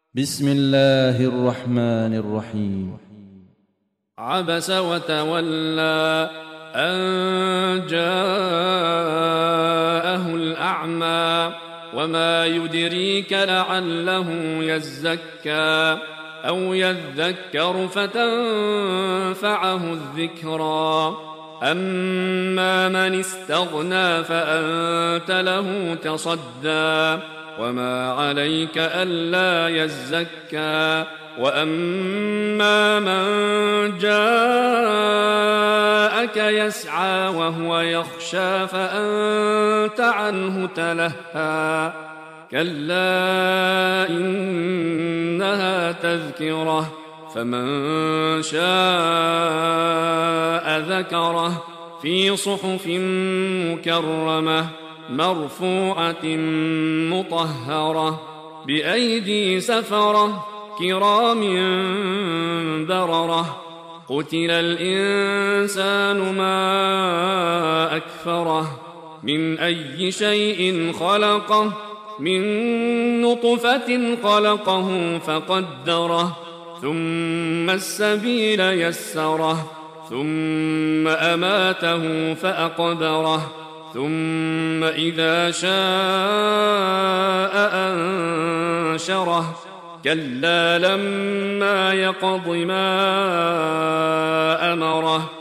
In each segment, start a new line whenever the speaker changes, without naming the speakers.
بسم الله الرحمن الرحيم.
عبس وتولى أن جاءه الأعمى وما يدريك لعله يزكى أو يذكر فتنفعه الذكرى أما من استغنى فأنت له تصدى وما عليك ألا يزكى وأما من جاءك يسعى وهو يخشى فأنت عنه تلهى كلا إنها تذكرة فمن شاء ذكره في صحف مكرمة مرفوعة مطهرة بأيدي سفرة كرام بررة قتل الإنسان ما أكفره من أي شيء خلقه من نطفة خلقه فقدره ثم السبيل يسره ثم أماته فأقبره ثم إذا شاء أنشره كلا لما يقض ما أمره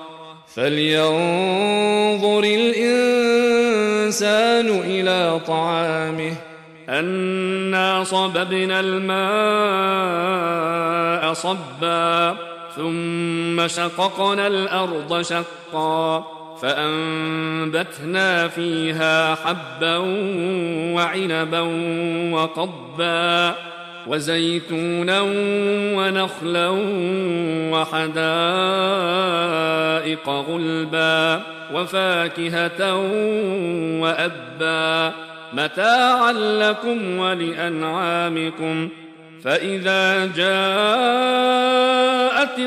فلينظر الإنسان إلى طعامه أنا صببنا الماء صبا ثم شققنا الأرض شقا فأنبتنا فيها حبا وعنبا وقضبا وزيتونا ونخلا وحدائق غلبا وفاكهة وأبا متاعا لكم ولأنعامكم فإذا جاءت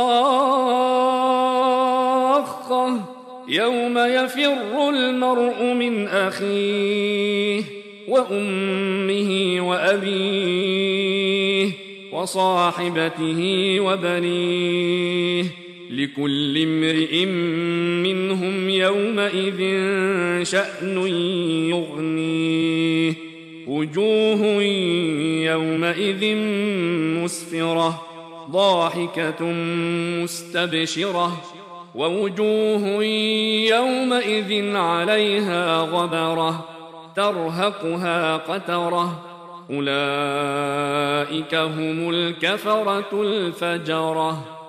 الصاخة يوم يفر المرء من أخيه وأمه وأبيه وصاحبته وبنيه لكل امرئ منهم يومئذ شأن يغنيه وجوه يومئذ مسفرة ضاحكة مستبشرة ووجوه يومئذ عليها غبرة ترهقها قترة أولئك هم الكفرة الفجرة.